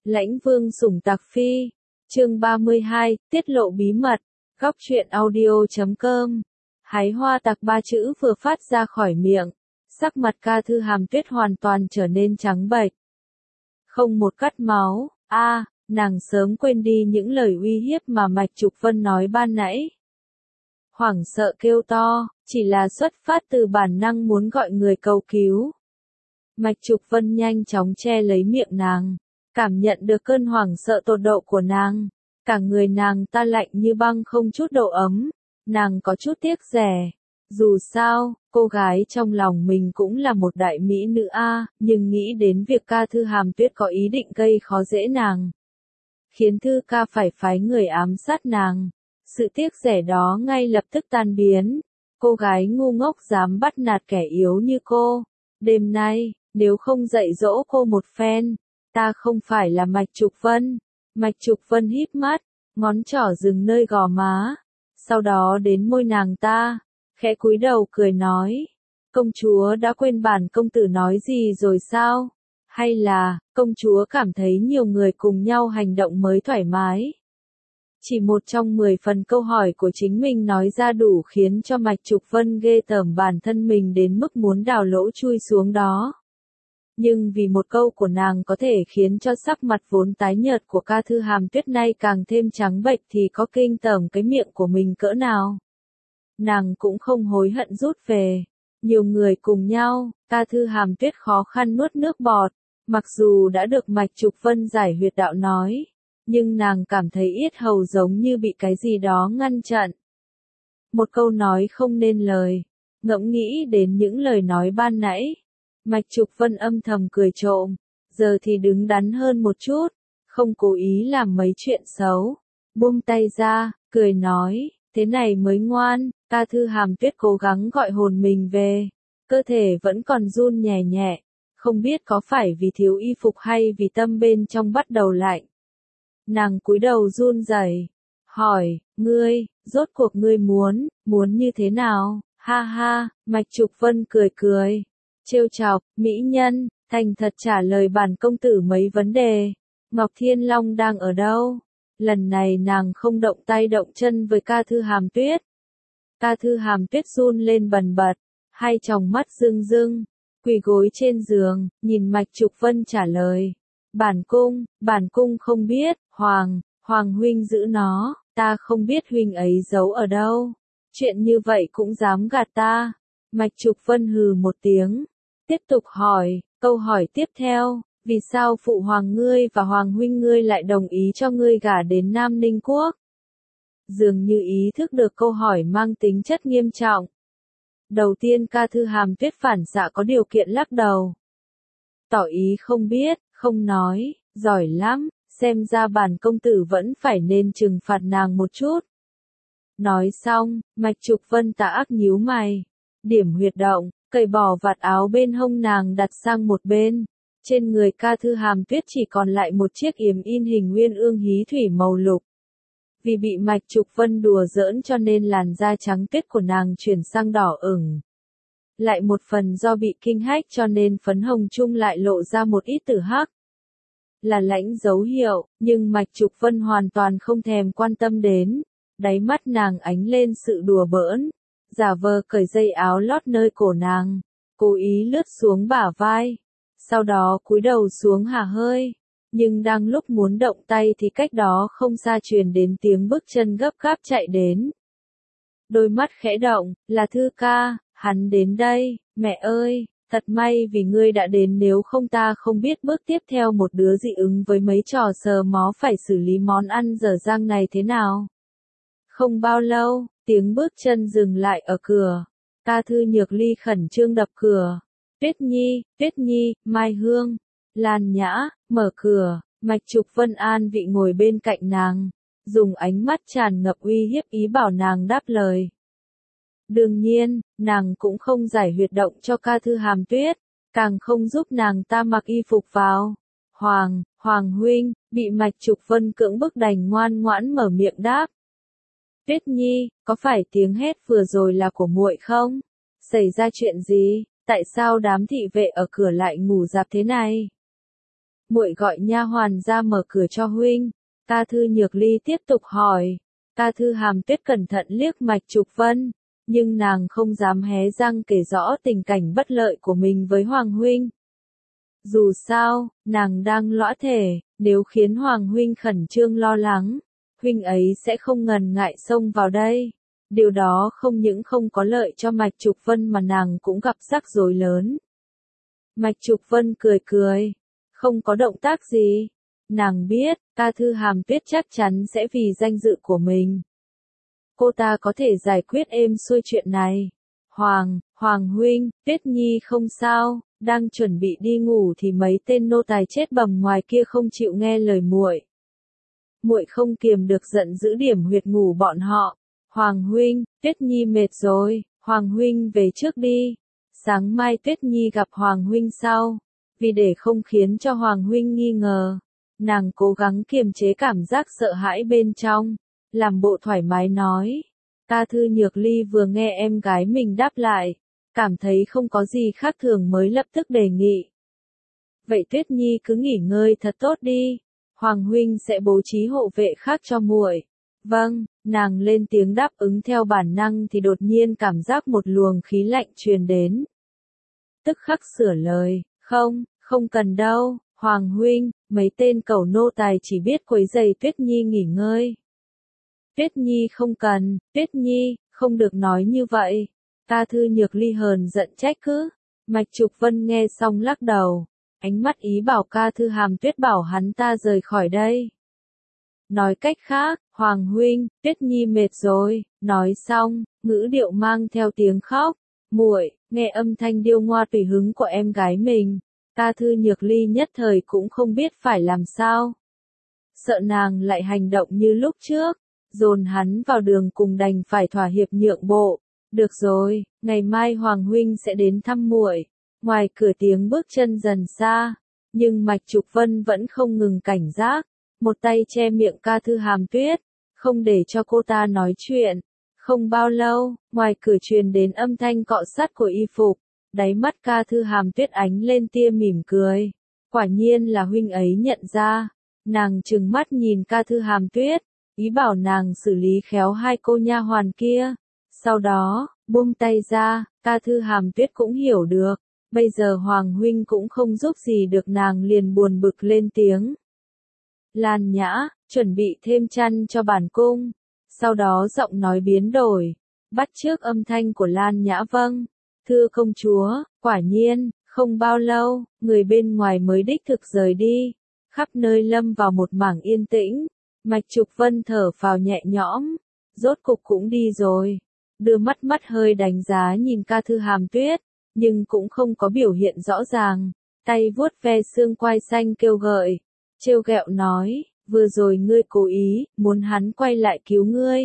Lãnh Vương sủng Tặc Phi, chương 32, tiết lộ bí mật, góc truyện audio.com. Hái hoa tặc ba chữ vừa phát ra khỏi miệng, sắc mặt Ca Thư Hàm Tuyết hoàn toàn trở nên trắng bệch. Không một cắt máu, nàng sớm quên đi những lời uy hiếp mà Mạch Trục Vân nói ban nãy. Hoảng sợ kêu to, chỉ là xuất phát từ bản năng muốn gọi người cầu cứu. Mạch Trục Vân nhanh chóng che lấy miệng nàng, cảm nhận được cơn hoảng sợ tột độ của nàng. Cả người nàng ta lạnh như băng không chút độ ấm, nàng có chút tiếc rẻ. Dù sao, cô gái trong lòng mình cũng là một đại mỹ nữ nhưng nghĩ đến việc Ca Thư Hàm Tuyết có ý định gây khó dễ nàng, khiến Thư ca phải phái người ám sát nàng. Sự tiếc rẻ đó ngay lập tức tan biến. Cô gái ngu ngốc dám bắt nạt kẻ yếu như cô. Đêm nay, nếu không dạy dỗ cô một phen, ta không phải là Mạch Trục Vân. Mạch Trục Vân híp mắt, ngón trỏ dừng nơi gò má, sau đó đến môi nàng ta, khẽ cúi đầu cười nói, công chúa đã quên bản công tử nói gì rồi sao? Hay là, công chúa cảm thấy nhiều người cùng nhau hành động mới thoải mái? Chỉ một trong 10 phần câu hỏi của chính mình nói ra đủ khiến cho Mạch Trục Vân ghê tởm bản thân mình đến mức muốn đào lỗ chui xuống đó. Nhưng vì một câu của nàng có thể khiến cho sắc mặt vốn tái nhợt của Ca Thư Hàm Tuyết nay càng thêm trắng bệch thì có kinh tởm cái miệng của mình cỡ nào. Nàng cũng không hối hận rút về. Nhiều người cùng nhau, Ca Thư Hàm Tuyết khó khăn nuốt nước bọt. Mặc dù đã được Mạch Trục Vân giải huyệt đạo nói, nhưng nàng cảm thấy yết hầu giống như bị cái gì đó ngăn chặn. Một câu nói không nên lời. Ngẫm nghĩ đến những lời nói ban nãy, Mạch Trục Vân âm thầm cười trộm, giờ thì đứng đắn hơn một chút, không cố ý làm mấy chuyện xấu. Buông tay ra, cười nói, thế này mới ngoan. Ca Thư Hàm Tuyết cố gắng gọi hồn mình về, cơ thể vẫn còn run nhẹ nhẹ, không biết có phải vì thiếu y phục hay vì tâm bên trong bắt đầu lạnh. Nàng cúi đầu run rẩy, hỏi, rốt cuộc ngươi muốn như thế nào? Ha ha, Mạch Trục Vân cười cười, trêu chọc, mỹ nhân, thành thật trả lời bản công tử mấy vấn đề. Ngọc Thiên Long đang ở đâu? Lần này nàng không động tay động chân với Ca Thư Hàm Tuyết. Ca Thư Hàm Tuyết run lên bần bật, hai tròng mắt rưng rưng, quỳ gối trên giường, nhìn Mạch Trục Vân trả lời. Bản cung không biết, Hoàng huynh giữ nó, ta không biết huynh ấy giấu ở đâu. Chuyện như vậy cũng dám gạt ta. Mạch Trục Vân hừ một tiếng, tiếp tục hỏi, câu hỏi tiếp theo, vì sao phụ hoàng ngươi và hoàng huynh ngươi lại đồng ý cho ngươi gả đến Nam Ninh Quốc? Dường như ý thức được câu hỏi mang tính chất nghiêm trọng. Đầu tiên Ca Thư Hàm Tuyết phản xạ có điều kiện lắc đầu, tỏ ý không biết, không nói. Giỏi lắm, xem ra bản công tử vẫn phải nên trừng phạt nàng một chút. Nói xong, Mạch Trục Vân tà ác nhíu mày, điểm huyệt động, cởi bỏ vạt áo bên hông nàng đặt sang một bên. Trên người Ca Thư Hàm Tuyết chỉ còn lại một chiếc yếm in hình nguyên ương hí thủy màu lục. Vì bị Mạch Trục Vân đùa giỡn cho nên làn da trắng tuyết của nàng chuyển sang đỏ ửng. Lại một phần do bị kinh hách cho nên phấn hồng chung lại lộ ra một ít tử hắc. Là lãnh dấu hiệu, nhưng Mạch Trục Vân hoàn toàn không thèm quan tâm đến. Đáy mắt nàng ánh lên sự đùa bỡn, giả vờ cởi dây áo lót nơi cổ nàng, cố ý lướt xuống bả vai, sau đó cúi đầu xuống hả hơi. Nhưng đang lúc muốn động tay thì cách đó không xa truyền đến tiếng bước chân gấp gáp chạy đến. Đôi mắt khẽ động, là Thư ca, hắn đến đây. Mẹ ơi, thật may vì ngươi đã đến, nếu không ta không biết bước tiếp theo một đứa dị ứng với mấy trò sờ mó phải xử lý món ăn dở dang này thế nào. Không bao lâu, tiếng bước chân dừng lại ở cửa. Ca Thư Nhược Ly khẩn trương đập cửa. Tuyết Nhi, Mai Hương, Lan Nhã, mở cửa. Mạch Trục Vân an vị ngồi bên cạnh nàng, dùng ánh mắt tràn ngập uy hiếp ý bảo nàng đáp lời. Đương nhiên, nàng cũng không giải huyệt động cho Ca Thư Hàm Tuyết, càng không giúp nàng ta mặc y phục vào. Hoàng huynh, bị Mạch Trục Vân cưỡng bức đành ngoan ngoãn mở miệng đáp. Tuyết Nhi, có phải tiếng hét vừa rồi là của muội không? Xảy ra chuyện gì? Tại sao đám thị vệ ở cửa lại ngủ rạp thế này? Muội gọi nha hoàn ra mở cửa cho huynh. Ca Thư Nhược Ly tiếp tục hỏi. Ca Thư Hàm Tuyết cẩn thận liếc Mạch Trục Vân, nhưng nàng không dám hé răng kể rõ tình cảnh bất lợi của mình với Hoàng huynh. Dù sao, nàng đang lõa thể, nếu khiến Hoàng huynh khẩn trương lo lắng, huynh ấy sẽ không ngần ngại xông vào đây. Điều đó không những không có lợi cho Mạch Trục Vân mà nàng cũng gặp rắc rối lớn. Mạch Trục Vân cười cười, không có động tác gì. Nàng biết, Ca Thư Hàm Tuyết chắc chắn sẽ vì danh dự của mình. Cô ta có thể giải quyết êm xuôi chuyện này. Hoàng huynh, Tuyết Nhi không sao, đang chuẩn bị đi ngủ thì mấy tên nô tài chết bầm ngoài kia không chịu nghe lời muội. Muội không kiềm được giận giữ điểm huyệt ngủ bọn họ. Hoàng huynh, Tuyết Nhi mệt rồi, Hoàng huynh về trước đi. Sáng mai Tuyết Nhi gặp Hoàng huynh sau. Vì để không khiến cho Hoàng huynh nghi ngờ, nàng cố gắng kiềm chế cảm giác sợ hãi bên trong, làm bộ thoải mái nói. Ca Thư Nhược Ly vừa nghe em gái mình đáp lại, cảm thấy không có gì khác thường mới lập tức đề nghị. Vậy Tuyết Nhi cứ nghỉ ngơi thật tốt đi, Hoàng huynh sẽ bố trí hộ vệ khác cho muội. Vâng, nàng lên tiếng đáp ứng theo bản năng thì đột nhiên cảm giác một luồng khí lạnh truyền đến. Tức khắc sửa lời, không cần đâu, Hoàng huynh, mấy tên cẩu nô tài chỉ biết quấy rầy Tuyết Nhi nghỉ ngơi. Tuyết Nhi không cần, Tuyết Nhi, không được nói như vậy. Ca Thư Nhược Ly hờn giận trách cứ. Mạch Trục Vân nghe xong lắc đầu, ánh mắt ý bảo Ca Thư Hàm Tuyết bảo hắn ta rời khỏi đây. Nói cách khác, Hoàng huynh, Tuyết Nhi mệt rồi, nói xong, ngữ điệu mang theo tiếng khóc. Muội, nghe âm thanh điêu ngoa tùy hứng của em gái mình, Ca Thư Nhược Ly nhất thời cũng không biết phải làm sao. Sợ nàng lại hành động như lúc trước, dồn hắn vào đường cùng đành phải thỏa hiệp nhượng bộ. Được rồi, ngày mai Hoàng huynh sẽ đến thăm muội. Ngoài cửa tiếng bước chân dần xa, nhưng Mạch Trục Vân vẫn không ngừng cảnh giác, một tay che miệng Ca Thư Hàm Tuyết, không để cho cô ta nói chuyện. Không bao lâu, ngoài cửa truyền đến âm thanh cọ sát của y phục, đáy mắt Ca Thư Hàm Tuyết ánh lên tia mỉm cười. Quả nhiên là huynh ấy nhận ra. Nàng trừng mắt nhìn Ca Thư Hàm Tuyết, ý bảo nàng xử lý khéo hai cô nha hoàn kia. Sau đó, buông tay ra, Ca Thư Hàm Tuyết cũng hiểu được, bây giờ Hoàng huynh cũng không giúp gì được, nàng liền buồn bực lên tiếng. Lan Nhã, chuẩn bị thêm chăn cho bản cung. Sau đó giọng nói biến đổi, bắt chước âm thanh của Lan Nhã. Vâng, thưa công chúa. Quả nhiên, không bao lâu, người bên ngoài mới đích thực rời đi. Khắp nơi lâm vào một mảng yên tĩnh. Mạch Trục Vân thở phào nhẹ nhõm, rốt cục cũng đi rồi. Đưa mắt hơi đánh giá nhìn Ca Thư Hàm Tuyết, nhưng cũng không có biểu hiện rõ ràng. Tay vuốt ve xương quai xanh kêu gợi, trêu ghẹo nói, vừa rồi ngươi cố ý, muốn hắn quay lại cứu ngươi.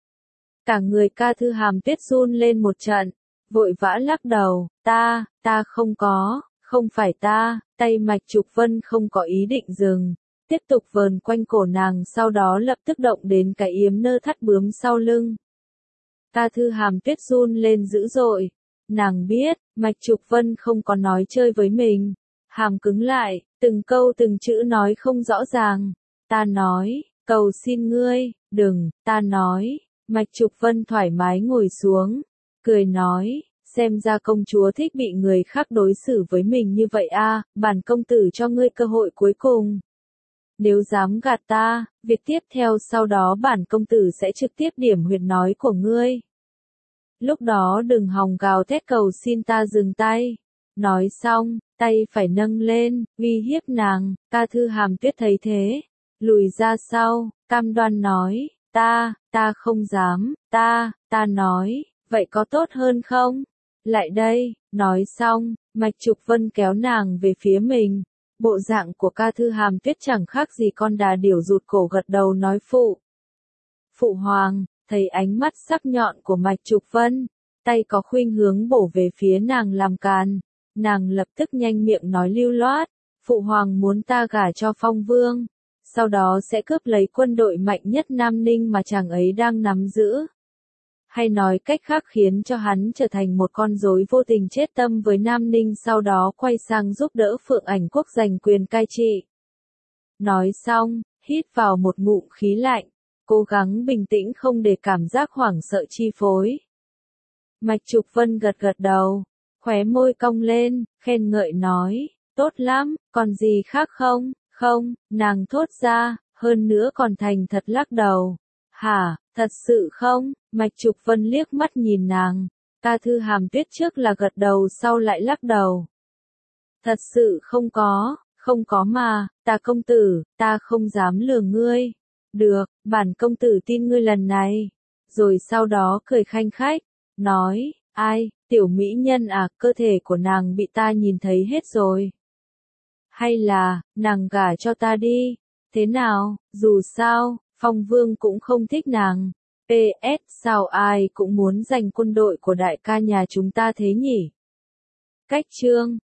Cả người Ca Thư Hàm Tuyết run lên một trận, vội vã lắc đầu, ta không có, không phải ta. Tay Mạch Trục Vân không có ý định dừng, tiếp tục vờn quanh cổ nàng, sau đó lập tức động đến cái yếm nơ thắt bướm sau lưng. Ca Thư Hàm Tuyết run lên dữ dội, nàng biết, Mạch Trục Vân không có nói chơi với mình. Hàm cứng lại, từng câu từng chữ nói không rõ ràng. Ta nói, cầu xin ngươi, đừng, ta nói. Mạch Trục Vân thoải mái ngồi xuống, cười nói, xem ra công chúa thích bị người khác đối xử với mình như vậy à, bản công tử cho ngươi cơ hội cuối cùng. Nếu dám gạt ta, việc tiếp theo sau đó bản công tử sẽ trực tiếp điểm huyệt nói của ngươi. Lúc đó đừng hòng gào thét cầu xin ta dừng tay. Nói xong, tay phải nâng lên, uy hiếp nàng. Ca Thư Hàm Tuyết thấy thế, lùi ra sau, cam đoan nói, ta không dám, ta nói, vậy có tốt hơn không? Lại đây. Nói xong, Mạch Trục Vân kéo nàng về phía mình. Bộ dạng của Ca Thư Hàm Tuyết chẳng khác gì con đà điểu rụt cổ gật đầu nói Phụ hoàng. Thấy ánh mắt sắc nhọn của Mạch Trục Vân, tay có khuynh hướng bổ về phía nàng làm càn. Nàng lập tức nhanh miệng nói lưu loát, phụ hoàng muốn ta gả cho Phong Vương, sau đó sẽ cướp lấy quân đội mạnh nhất Nam Ninh mà chàng ấy đang nắm giữ. Hay nói cách khác khiến cho hắn trở thành một con rối vô tình chết tâm với Nam Ninh, sau đó quay sang giúp đỡ Phượng Ảnh Quốc giành quyền cai trị. Nói xong, hít vào một ngụm khí lạnh, cố gắng bình tĩnh không để cảm giác hoảng sợ chi phối. Mạch Trục Vân gật gật đầu, khóe môi cong lên, khen ngợi nói, tốt lắm, còn gì khác không? Không, nàng thốt ra, hơn nữa còn thành thật lắc đầu. Hả, thật sự không? Mạch Trục Vân liếc mắt nhìn nàng, ca thư hàm tuyết trước là gật đầu sau lại lắc đầu. Thật sự không có mà, ta công tử, ta không dám lừa ngươi. Được, bản công tử tin ngươi lần này. Rồi sau đó cười khanh khách, nói, ai, tiểu mỹ nhân à, cơ thể của nàng bị ta nhìn thấy hết rồi. Hay là, nàng gả cho ta đi, thế nào, dù sao, Phong Vương cũng không thích nàng. PS, sao ai cũng muốn giành quân đội của đại ca nhà chúng ta thế nhỉ? Cách chương